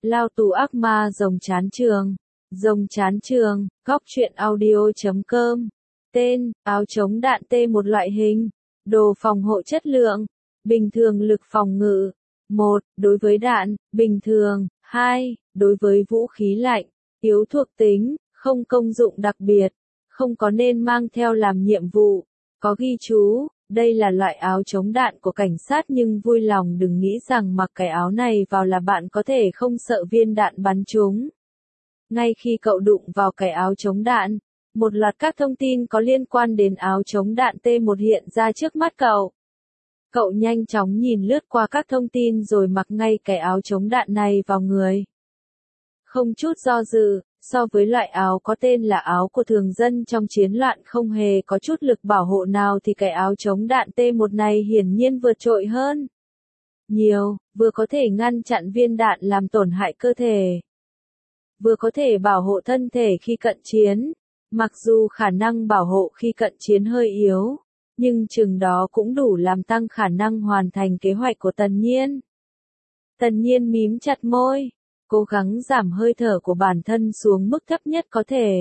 Lao tù ác ma rồng chán trường. Rồng chán trường, góc truyện audio.com. Tên, áo chống đạn T một loại hình. Đồ phòng hộ chất lượng. Bình thường lực phòng ngự. 1. Đối với đạn, bình thường. 2. Đối với vũ khí lạnh. Yếu thuộc tính, không công dụng đặc biệt. Không có nên mang theo làm nhiệm vụ. Có ghi chú, đây là loại áo chống đạn của cảnh sát nhưng vui lòng đừng nghĩ rằng mặc cái áo này vào là bạn có thể không sợ viên đạn bắn trúng. Ngay khi cậu đụng vào cái áo chống đạn, một loạt các thông tin có liên quan đến áo chống đạn T1 hiện ra trước mắt cậu. Cậu nhanh chóng nhìn lướt qua các thông tin rồi mặc ngay cái áo chống đạn này vào người. Không chút do dự, so với loại áo có tên là áo của thường dân trong chiến loạn không hề có chút lực bảo hộ nào thì cái áo chống đạn T1 này hiển nhiên vượt trội hơn nhiều, vừa có thể ngăn chặn viên đạn làm tổn hại cơ thể, vừa có thể bảo hộ thân thể khi cận chiến. Mặc dù khả năng bảo hộ khi cận chiến hơi yếu, nhưng chừng đó cũng đủ làm tăng khả năng hoàn thành kế hoạch của Tần Nhiên. Tần Nhiên mím chặt môi, cố gắng giảm hơi thở của bản thân xuống mức thấp nhất có thể.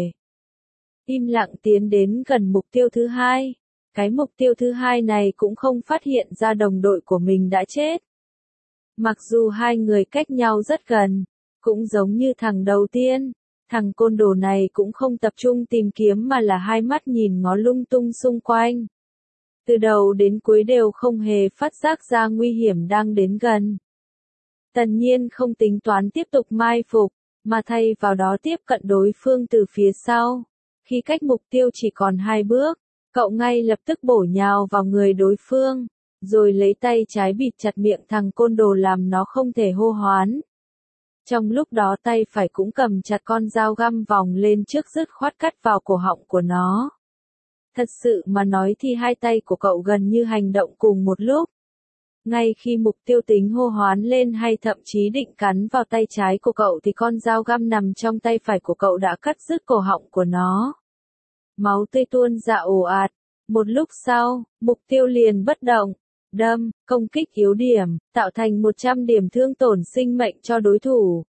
Im lặng tiến đến gần mục tiêu thứ hai. Cái mục tiêu thứ hai này cũng không phát hiện ra đồng đội của mình đã chết. Mặc dù hai người cách nhau rất gần, cũng giống như thằng đầu tiên, thằng côn đồ này cũng không tập trung tìm kiếm mà là hai mắt nhìn ngó lung tung xung quanh. Từ đầu đến cuối đều không hề phát giác ra nguy hiểm đang đến gần. Tần Nhiên không tính toán tiếp tục mai phục, mà thay vào đó tiếp cận đối phương từ phía sau. Khi cách mục tiêu chỉ còn 2 bước, cậu ngay lập tức bổ nhào vào người đối phương, rồi lấy tay trái bịt chặt miệng thằng côn đồ làm nó không thể hô hoán. Trong lúc đó tay phải cũng cầm chặt con dao găm vòng lên trước dứt khoát cắt vào cổ họng của nó. Thật sự mà nói thì hai tay của cậu gần như hành động cùng một lúc. Ngay khi mục tiêu tính hô hoán lên hay thậm chí định cắn vào tay trái của cậu thì con dao găm nằm trong tay phải của cậu đã cắt đứt cổ họng của nó. Máu tươi tuôn ra ồ ạt. Một lúc sau, mục tiêu liền bất động, đâm, công kích yếu điểm, tạo thành 100 điểm thương tổn sinh mệnh cho đối thủ.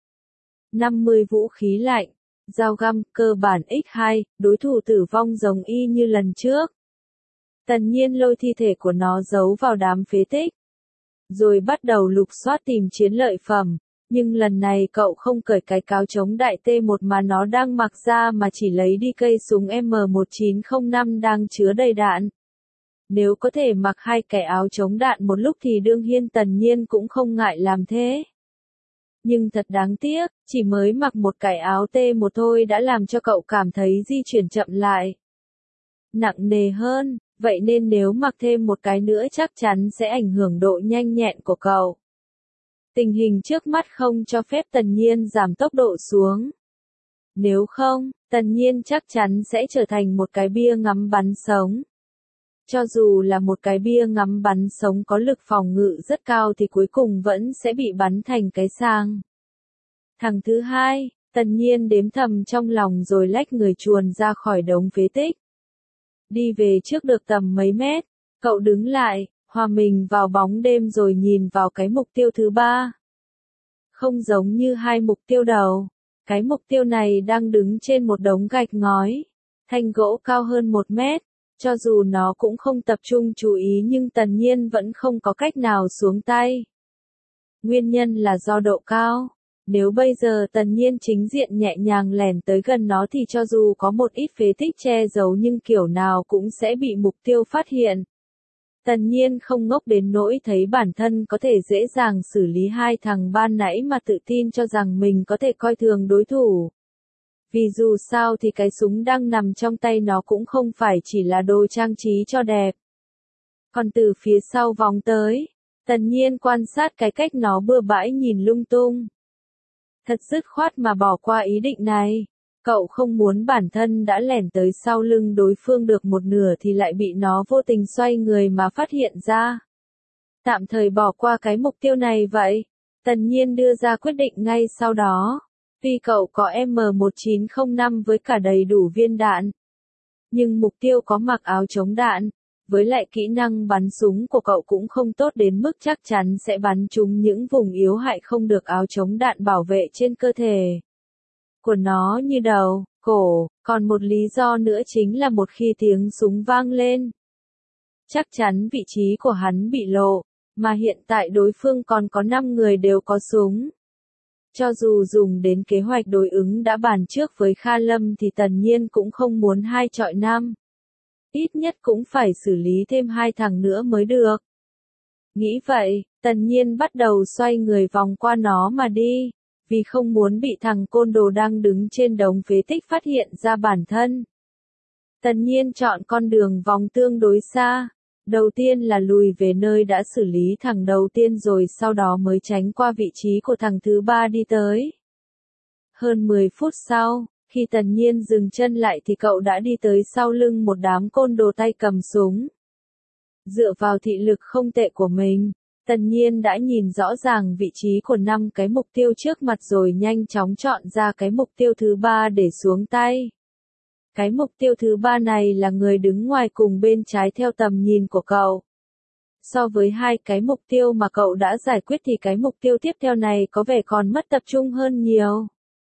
50 vũ khí lạnh, dao găm, cơ bản x2, đối thủ tử vong giống y như lần trước. Tần Nhiên lôi thi thể của nó giấu vào đám phế tích, rồi bắt đầu lục soát tìm chiến lợi phẩm, nhưng lần này cậu không cởi cái áo chống đại T1 mà nó đang mặc ra mà chỉ lấy đi cây súng M1905 đang chứa đầy đạn. Nếu có thể mặc hai cái áo chống đạn một lúc thì đương nhiên Tần Nhiên cũng không ngại làm thế. Nhưng thật đáng tiếc, chỉ mới mặc một cái áo T1 thôi đã làm cho cậu cảm thấy di chuyển chậm lại, nặng nề hơn. Vậy nên nếu mặc thêm một cái nữa chắc chắn sẽ ảnh hưởng độ nhanh nhẹn của cậu. Tình hình trước mắt không cho phép Tần Nhiên giảm tốc độ xuống. Nếu không, Tần Nhiên chắc chắn sẽ trở thành một cái bia ngắm bắn sống. Cho dù là một cái bia ngắm bắn sống có lực phòng ngự rất cao thì cuối cùng vẫn sẽ bị bắn thành cái xác. Thằng thứ hai, Tần Nhiên đếm thầm trong lòng rồi lách người chuồn ra khỏi đống phế tích. Đi về trước được tầm mấy mét, cậu đứng lại, hòa mình vào bóng đêm rồi nhìn vào cái mục tiêu thứ ba. Không giống như hai mục tiêu đầu, cái mục tiêu này đang đứng trên một đống gạch ngói, thanh gỗ cao hơn 1 mét, cho dù nó cũng không tập trung chú ý nhưng Tần Nhiên vẫn không có cách nào xuống tay. Nguyên nhân là do độ cao. Nếu bây giờ Tần Nhiên chính diện nhẹ nhàng lẻn tới gần nó thì cho dù có một ít phế tích che giấu nhưng kiểu nào cũng sẽ bị mục tiêu phát hiện. Tần Nhiên không ngốc đến nỗi thấy bản thân có thể dễ dàng xử lý hai thằng ban nãy mà tự tin cho rằng mình có thể coi thường đối thủ. Vì dù sao thì cái súng đang nằm trong tay nó cũng không phải chỉ là đồ trang trí cho đẹp. Còn từ phía sau vòng tới, Tần Nhiên quan sát cái cách nó bừa bãi nhìn lung tung. Thật dứt khoát mà bỏ qua ý định này. Cậu không muốn bản thân đã lẻn tới sau lưng đối phương được một nửa thì lại bị nó vô tình xoay người mà phát hiện ra. Tạm thời bỏ qua cái mục tiêu này vậy. Tần Nhiên đưa ra quyết định ngay sau đó. Tuy cậu có M1905 với cả đầy đủ viên đạn, nhưng mục tiêu có mặc áo chống đạn, Với lại kỹ năng bắn súng của cậu cũng không tốt đến mức chắc chắn sẽ bắn trúng những vùng yếu hại không được áo chống đạn bảo vệ trên cơ thể của nó như đầu, cổ, còn một lý do nữa chính là một khi tiếng súng vang lên, chắc chắn vị trí của hắn bị lộ, mà hiện tại đối phương còn có 5 người đều có súng. Cho dù dùng đến kế hoạch đối ứng đã bàn trước với Kha Lâm thì Tần Nhiên cũng không muốn 2 chọi 5. Ít nhất cũng phải xử lý thêm 2 thằng nữa mới được. Nghĩ vậy, Tần Nhiên bắt đầu xoay người vòng qua nó mà đi, vì không muốn bị thằng côn đồ đang đứng trên đống phế tích phát hiện ra bản thân. Tần Nhiên chọn con đường vòng tương đối xa. Đầu tiên là lùi về nơi đã xử lý thằng đầu tiên rồi sau đó mới tránh qua vị trí của thằng thứ ba đi tới. Hơn 10 phút sau, khi Tần Nhiên dừng chân lại thì cậu đã đi tới sau lưng một đám côn đồ tay cầm súng. Dựa vào thị lực không tệ của mình, Tần Nhiên đã nhìn rõ ràng vị trí của 5 cái mục tiêu trước mặt rồi nhanh chóng chọn ra cái mục tiêu thứ 3 để xuống tay. Cái mục tiêu thứ 3 này là người đứng ngoài cùng bên trái theo tầm nhìn của cậu. So với 2 cái mục tiêu mà cậu đã giải quyết thì cái mục tiêu tiếp theo này có vẻ còn mất tập trung hơn nhiều.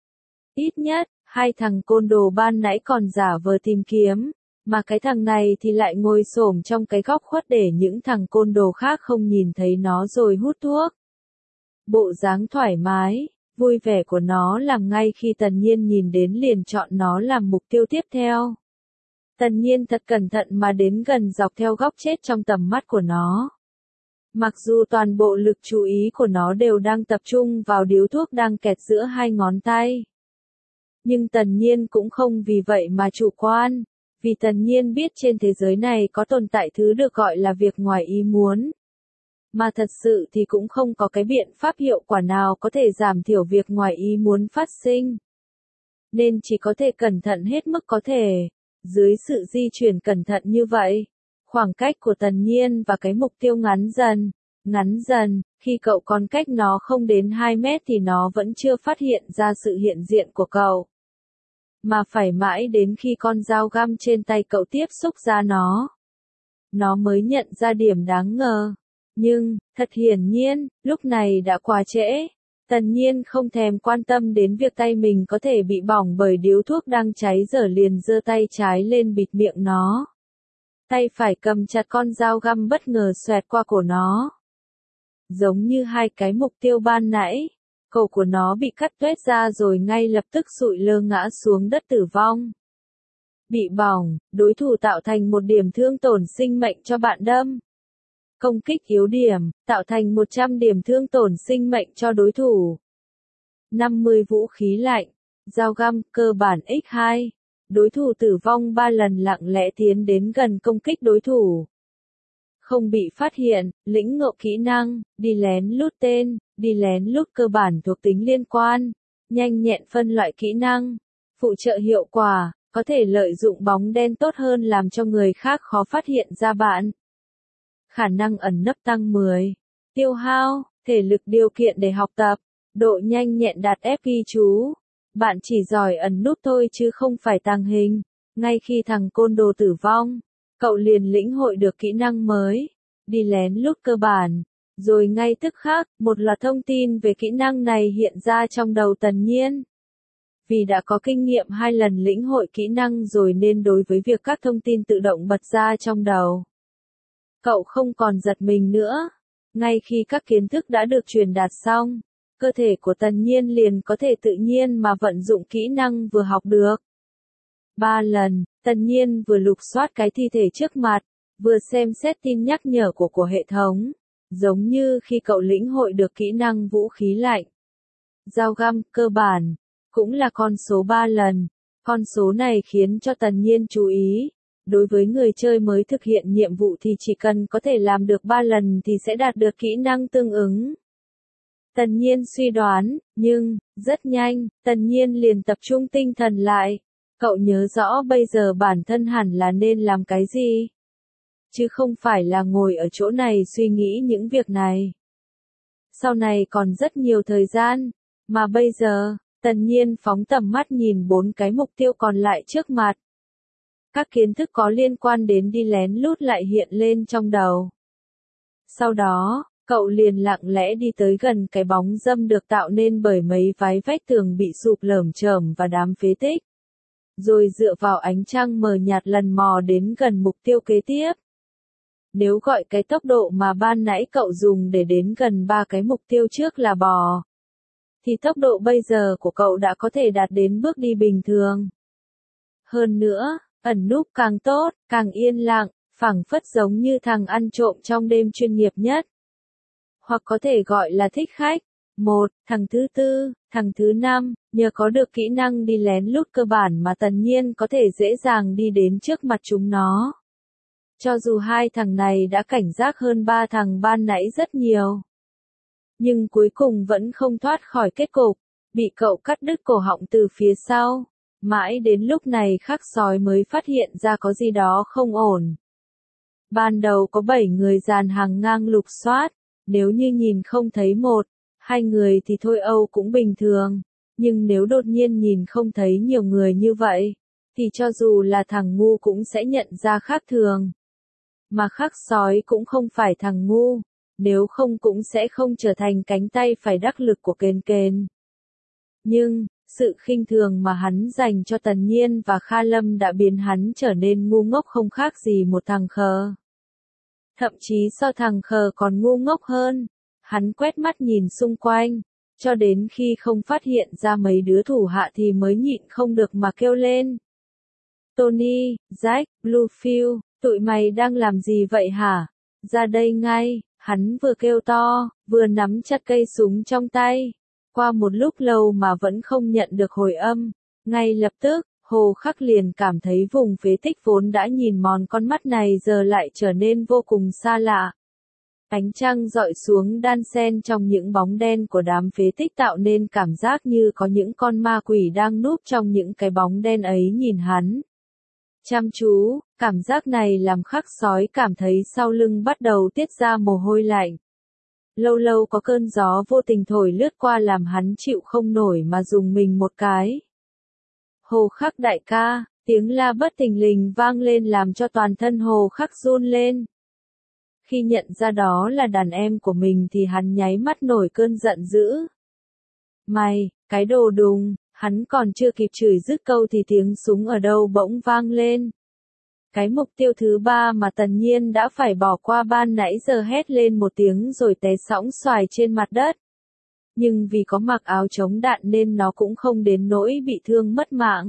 Ít nhất, 2 thằng côn đồ ban nãy còn giả vờ tìm kiếm, mà cái thằng này thì lại ngồi xổm trong cái góc khuất để những thằng côn đồ khác không nhìn thấy nó rồi hút thuốc. Bộ dáng thoải mái, vui vẻ của nó làm ngay khi Tần Nhiên nhìn đến liền chọn nó làm mục tiêu tiếp theo. Tần Nhiên thật cẩn thận mà đến gần dọc theo góc chết trong tầm mắt của nó. Mặc dù toàn bộ lực chú ý của nó đều đang tập trung vào điếu thuốc đang kẹt giữa 2 ngón tay. Nhưng Tần Nhiên cũng không vì vậy mà chủ quan, vì Tần Nhiên biết trên thế giới này có tồn tại thứ được gọi là việc ngoài ý muốn. Mà thật sự thì cũng không có cái biện pháp hiệu quả nào có thể giảm thiểu việc ngoài ý muốn phát sinh. Nên chỉ có thể cẩn thận hết mức có thể. Dưới sự di chuyển cẩn thận như vậy, khoảng cách của Tần Nhiên và cái mục tiêu ngắn dần, khi cậu còn cách nó không đến 2 mét thì nó vẫn chưa phát hiện ra sự hiện diện của cậu. Mà phải mãi đến khi con dao găm trên tay cậu tiếp xúc ra nó mới nhận ra điểm đáng ngờ. Nhưng, thật hiển nhiên, lúc này đã quá trễ. Tần Nhiên không thèm quan tâm đến việc tay mình có thể bị bỏng bởi điếu thuốc đang cháy giờ liền giơ tay trái lên bịt miệng nó. Tay phải cầm chặt con dao găm bất ngờ xoẹt qua cổ nó. Giống như 2 cái mục tiêu ban nãy, cổ của nó bị cắt tuét ra rồi ngay lập tức sụi lơ ngã xuống đất tử vong. Bị bỏng, đối thủ tạo thành một điểm thương tổn sinh mệnh cho bạn đâm. Công kích yếu điểm, tạo thành 100 điểm thương tổn sinh mệnh cho đối thủ. 50 vũ khí lạnh, dao găm, cơ bản x2. Đối thủ tử vong 3 lần lặng lẽ tiến đến gần công kích đối thủ. Không bị phát hiện, lĩnh ngộ kỹ năng, đi lén lút tên, đi lén lút cơ bản thuộc tính liên quan, nhanh nhẹn phân loại kỹ năng, phụ trợ hiệu quả, có thể lợi dụng bóng đen tốt hơn làm cho người khác khó phát hiện ra bạn. Khả năng ẩn nấp tăng 10. Tiêu hao, thể lực điều kiện để học tập, độ nhanh nhẹn đạt F ghi chú. Bạn chỉ giỏi ẩn núp thôi chứ không phải tàng hình. Ngay khi thằng côn đồ tử vong, cậu liền lĩnh hội được kỹ năng mới, đi lén lút cơ bản. Rồi ngay tức khắc, một loạt thông tin về kỹ năng này hiện ra trong đầu Tần Nhiên. Vì đã có kinh nghiệm 2 lần lĩnh hội kỹ năng rồi nên đối với việc các thông tin tự động bật ra trong đầu, cậu không còn giật mình nữa. Ngay khi các kiến thức đã được truyền đạt xong, cơ thể của Tần Nhiên liền có thể tự nhiên mà vận dụng kỹ năng vừa học được. 3 lần, Tần Nhiên vừa lục soát cái thi thể trước mặt, vừa xem xét tin nhắc nhở của hệ thống. Giống như khi cậu lĩnh hội được kỹ năng vũ khí lạnh, dao găm, cơ bản, cũng là con số 3 lần. Con số này khiến cho Tần Nhiên chú ý. Đối với người chơi mới thực hiện nhiệm vụ thì chỉ cần có thể làm được 3 lần thì sẽ đạt được kỹ năng tương ứng. Tần Nhiên suy đoán, nhưng, rất nhanh, Tần Nhiên liền tập trung tinh thần lại. Cậu nhớ rõ bây giờ bản thân hẳn là nên làm cái gì? Chứ không phải là ngồi ở chỗ này suy nghĩ những việc này. Sau này còn rất nhiều thời gian, mà bây giờ, Tần Nhiên phóng tầm mắt nhìn 4 cái mục tiêu còn lại trước mặt. Các kiến thức có liên quan đến đi lén lút lại hiện lên trong đầu. Sau đó, cậu liền lặng lẽ đi tới gần cái bóng râm được tạo nên bởi mấy vái vách tường bị sụp lởm chởm và đám phế tích. Rồi dựa vào ánh trăng mờ nhạt lần mò đến gần mục tiêu kế tiếp. Nếu gọi cái tốc độ mà ban nãy cậu dùng để đến gần 3 cái mục tiêu trước là bò, thì tốc độ bây giờ của cậu đã có thể đạt đến bước đi bình thường. Hơn nữa, ẩn núp càng tốt, càng yên lặng, phảng phất giống như thằng ăn trộm trong đêm chuyên nghiệp nhất. Hoặc có thể gọi là thích khách. Thằng thứ tư, thằng thứ năm, nhờ có được kỹ năng đi lén lút cơ bản mà Tần Nhiên có thể dễ dàng đi đến trước mặt chúng nó. Cho dù hai thằng này đã cảnh giác hơn ba thằng ban nãy rất nhiều. Nhưng cuối cùng vẫn không thoát khỏi kết cục, bị cậu cắt đứt cổ họng từ phía sau. Mãi đến lúc này Khắc Sói mới phát hiện ra có gì đó không ổn. Ban đầu có 7 người dàn hàng ngang lục soát, nếu như nhìn không thấy 1-2 người thì thôi Âu cũng bình thường, nhưng nếu đột nhiên nhìn không thấy nhiều người như vậy, thì cho dù là thằng ngu cũng sẽ nhận ra khác thường. Mà Khắc Sói cũng không phải thằng ngu, nếu không cũng sẽ không trở thành cánh tay phải đắc lực của Kền Kền. Nhưng, sự khinh thường mà hắn dành cho Tần Nhiên và Kha Lâm đã biến hắn trở nên ngu ngốc không khác gì một thằng khờ. Thậm chí so thằng khờ còn ngu ngốc hơn. Hắn quét mắt nhìn xung quanh, cho đến khi không phát hiện ra mấy đứa thủ hạ thì mới nhịn không được mà kêu lên. Tony, Jack, Bluefield, tụi mày đang làm gì vậy hả? Ra đây ngay, hắn vừa kêu to, vừa nắm chặt cây súng trong tay. Qua một lúc lâu mà vẫn không nhận được hồi âm, ngay lập tức, Hồ Khắc liền cảm thấy vùng phế tích vốn đã nhìn mòn con mắt này giờ lại trở nên vô cùng xa lạ. Ánh trăng dọi xuống đan xen trong những bóng đen của đám phế tích tạo nên cảm giác như có những con ma quỷ đang núp trong những cái bóng đen ấy nhìn hắn. Chăm chú, cảm giác này làm Khắc Sói cảm thấy sau lưng bắt đầu tiết ra mồ hôi lạnh. Lâu lâu có cơn gió vô tình thổi lướt qua làm hắn chịu không nổi mà dùng mình một cái. Hồ Khắc đại ca, tiếng la bất thình lình vang lên làm cho toàn thân Hồ Khắc run lên. Khi nhận ra đó là đàn em của mình thì hắn nháy mắt nổi cơn giận dữ. Mày, cái đồ đùng, hắn còn chưa kịp chửi dứt câu thì tiếng súng ở đâu bỗng vang lên. Cái mục tiêu thứ 3 mà Tần Nhiên đã phải bỏ qua ban nãy giờ hét lên một tiếng rồi té sõng xoài trên mặt đất. Nhưng vì có mặc áo chống đạn nên nó cũng không đến nỗi bị thương mất mạng.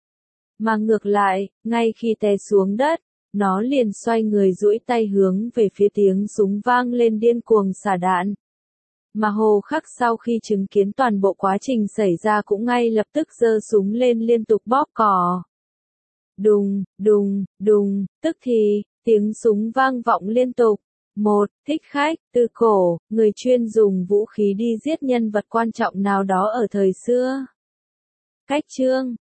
Mà ngược lại, ngay khi té xuống đất, nó liền xoay người duỗi tay hướng về phía tiếng súng vang lên điên cuồng xả đạn. Mà Hồ Khắc sau khi chứng kiến toàn bộ quá trình xảy ra cũng ngay lập tức giơ súng lên liên tục bóp cò. Đùng, đùng, đùng, tức thì, tiếng súng vang vọng liên tục. Thích khách, Tư Cổ, người chuyên dùng vũ khí đi giết nhân vật quan trọng nào đó ở thời xưa. Cách chương